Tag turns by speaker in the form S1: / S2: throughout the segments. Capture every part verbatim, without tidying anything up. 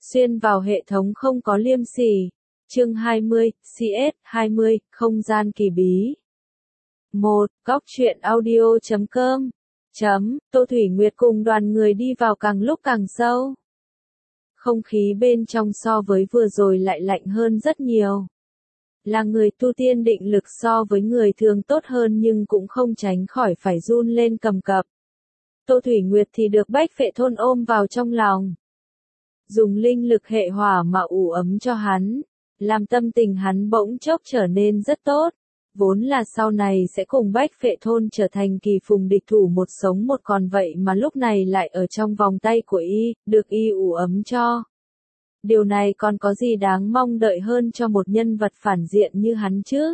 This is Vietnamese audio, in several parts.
S1: Xuyên vào hệ thống không có liêm sỉ. Chương hai mươi, xê ét hai mươi, không gian kỳ bí. một. Góc truyện audio chấm com. Chấm, Tô Thủy Nguyệt cùng đoàn người đi vào càng lúc càng sâu. Không khí bên trong so với vừa rồi lại lạnh hơn rất nhiều. Là người tu tiên định lực so với người thường tốt hơn nhưng cũng không tránh khỏi phải run lên cầm cập. Tô Thủy Nguyệt thì được Bách Phệ Thôn ôm vào trong lòng. Dùng linh lực hệ hỏa mà ủ ấm cho hắn, làm tâm tình hắn bỗng chốc trở nên rất tốt. Vốn là sau này sẽ cùng Bách Phệ Thôn trở thành kỳ phùng địch thủ một sống một còn vậy mà lúc này lại ở trong vòng tay của y, được y ủ ấm cho. Điều này còn có gì đáng mong đợi hơn cho một nhân vật phản diện như hắn chứ?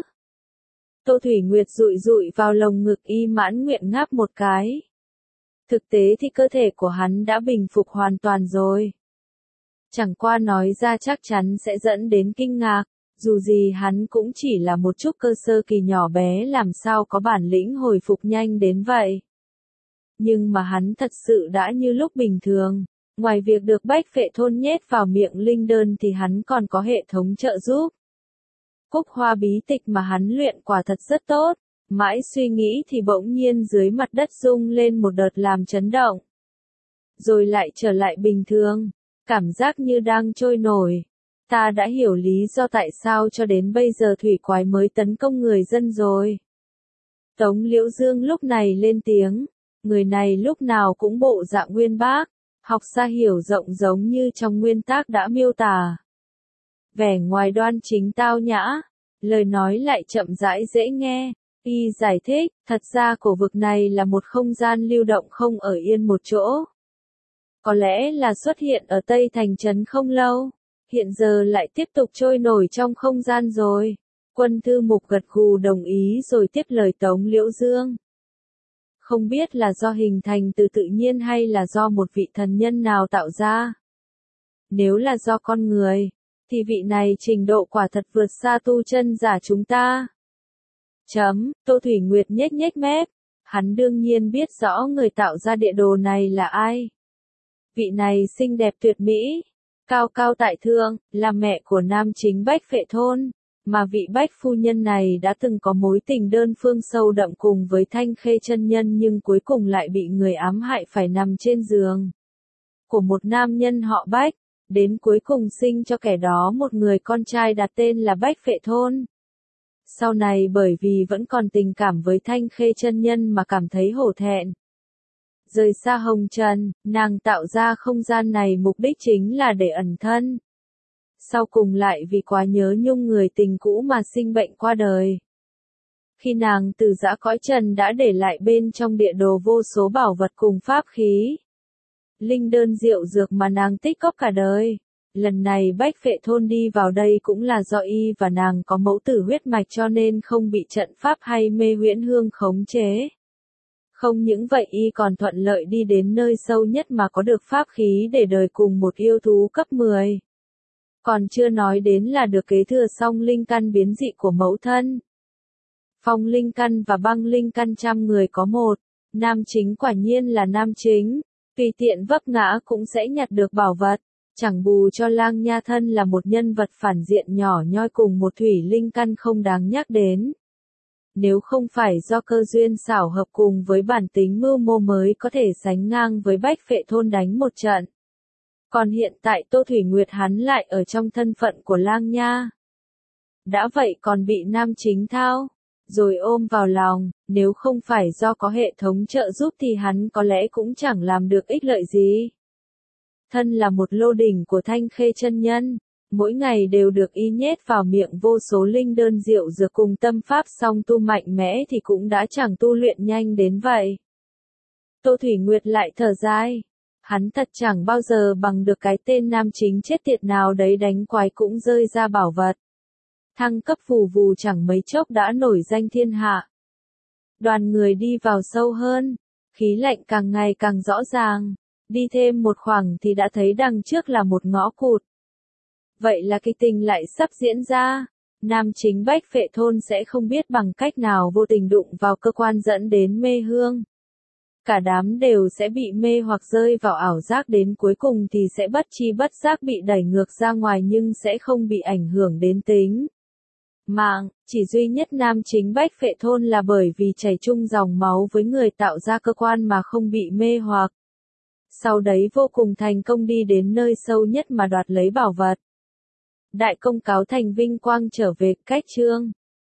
S1: Tô Thủy Nguyệt dụi dụi vào lồng ngực y mãn nguyện ngáp một cái. Thực tế thì cơ thể của hắn đã bình phục hoàn toàn rồi. Chẳng qua nói ra chắc chắn sẽ dẫn đến kinh ngạc, dù gì hắn cũng chỉ là một chút cơ sơ kỳ nhỏ bé làm sao có bản lĩnh hồi phục nhanh đến vậy. Nhưng mà hắn thật sự đã như lúc bình thường, ngoài việc được Bách Phệ Thôn nhét vào miệng linh đơn thì hắn còn có hệ thống trợ giúp. Cúc hoa bí tịch mà hắn luyện quả thật rất tốt, mãi suy nghĩ thì bỗng nhiên dưới mặt đất rung lên một đợt làm chấn động. Rồi lại trở lại bình thường. Cảm giác như đang trôi nổi. Ta đã hiểu lý do tại sao cho đến bây giờ thủy quái mới tấn công người dân rồi. Tống Liễu Dương lúc này lên tiếng. Người này lúc nào cũng bộ dạng nguyên bác. Học xa hiểu rộng giống như trong nguyên tác đã miêu tả. Vẻ ngoài đoan chính tao nhã. Lời nói lại chậm rãi dễ nghe. Y giải thích, thật ra cổ vực này là một không gian lưu động không ở yên một chỗ. Có lẽ là xuất hiện ở Tây Thành Trấn không lâu, hiện giờ lại tiếp tục trôi nổi trong không gian rồi. Quân Thư Mục gật gù đồng ý rồi tiếp lời Tống Liễu Dương. Không biết là do hình thành từ tự nhiên hay là do một vị thần nhân nào tạo ra. Nếu là do con người, thì vị này trình độ quả thật vượt xa tu chân giả chúng ta. Chấm, Tô Thủy Nguyệt nhếch nhếch mép, hắn đương nhiên biết rõ người tạo ra địa đồ này là ai. Vị này xinh đẹp tuyệt mỹ, cao cao tại thượng, là mẹ của nam chính Bách Phệ Thôn, mà vị Bách phu nhân này đã từng có mối tình đơn phương sâu đậm cùng với Thanh Khê chân nhân nhưng cuối cùng lại bị người ám hại phải nằm trên giường của một nam nhân họ Bách, đến cuối cùng sinh cho kẻ đó một người con trai đặt tên là Bách Phệ Thôn. Sau này bởi vì vẫn còn tình cảm với Thanh Khê chân nhân mà cảm thấy hổ thẹn. Rời xa hồng trần, nàng tạo ra không gian này mục đích chính là để ẩn thân. Sau cùng lại vì quá nhớ nhung người tình cũ mà sinh bệnh qua đời. Khi nàng từ giã cõi trần đã để lại bên trong địa đồ vô số bảo vật cùng pháp khí. Linh đơn diệu dược mà nàng tích góp cả đời. Lần này Bách Phệ Thôn đi vào đây cũng là do y và nàng có mẫu tử huyết mạch cho nên không bị trận pháp hay mê huyễn hương khống chế. Không những vậy y còn thuận lợi đi đến nơi sâu nhất mà có được pháp khí để đời cùng một yêu thú cấp mười. Còn chưa nói đến là được kế thừa xong linh căn biến dị của mẫu thân. Phong linh căn và băng linh căn trăm người có một, nam chính quả nhiên là nam chính, tùy tiện vấp ngã cũng sẽ nhặt được bảo vật, chẳng bù cho Lang Nha thân là một nhân vật phản diện nhỏ nhoi cùng một thủy linh căn không đáng nhắc đến. Nếu không phải do cơ duyên xảo hợp cùng với bản tính mưu mô mới có thể sánh ngang với Bách Phệ Thôn đánh một trận. Còn hiện tại Tô Thủy Nguyệt hắn lại ở trong thân phận của Lang Nha. Đã vậy còn bị nam chính thao, rồi ôm vào lòng, nếu không phải do có hệ thống trợ giúp thì hắn có lẽ cũng chẳng làm được ích lợi gì. Thân là một lô đỉnh của Thanh Khê chân nhân. Mỗi ngày đều được y nhét vào miệng vô số linh đơn diệu dược cùng tâm pháp song tu mạnh mẽ thì cũng đã chẳng tu luyện nhanh đến vậy. Tô Thủy Nguyệt lại thở dài. Hắn thật chẳng bao giờ bằng được cái tên nam chính chết tiệt nào đấy đánh quái cũng rơi ra bảo vật. Thăng cấp vù vù chẳng mấy chốc đã nổi danh thiên hạ. Đoàn người đi vào sâu hơn, khí lạnh càng ngày càng rõ ràng. Đi thêm một khoảng thì đã thấy đằng trước là một ngõ cụt. Vậy là kịch tình lại sắp diễn ra, nam chính Bách Phệ Thôn sẽ không biết bằng cách nào vô tình đụng vào cơ quan dẫn đến mê hương. cả đám đều sẽ bị mê hoặc rơi vào ảo giác, đến cuối cùng thì sẽ bất tri bất giác bị đẩy ngược ra ngoài nhưng sẽ không bị ảnh hưởng đến tính mạng. Chỉ duy nhất nam chính Bách Phệ Thôn là bởi vì chảy chung dòng máu với người tạo ra cơ quan mà không bị mê hoặc. Sau đấy vô cùng thành công đi đến nơi sâu nhất mà đoạt lấy bảo vật. Đại công cáo thành vinh quang trở về. Cách chương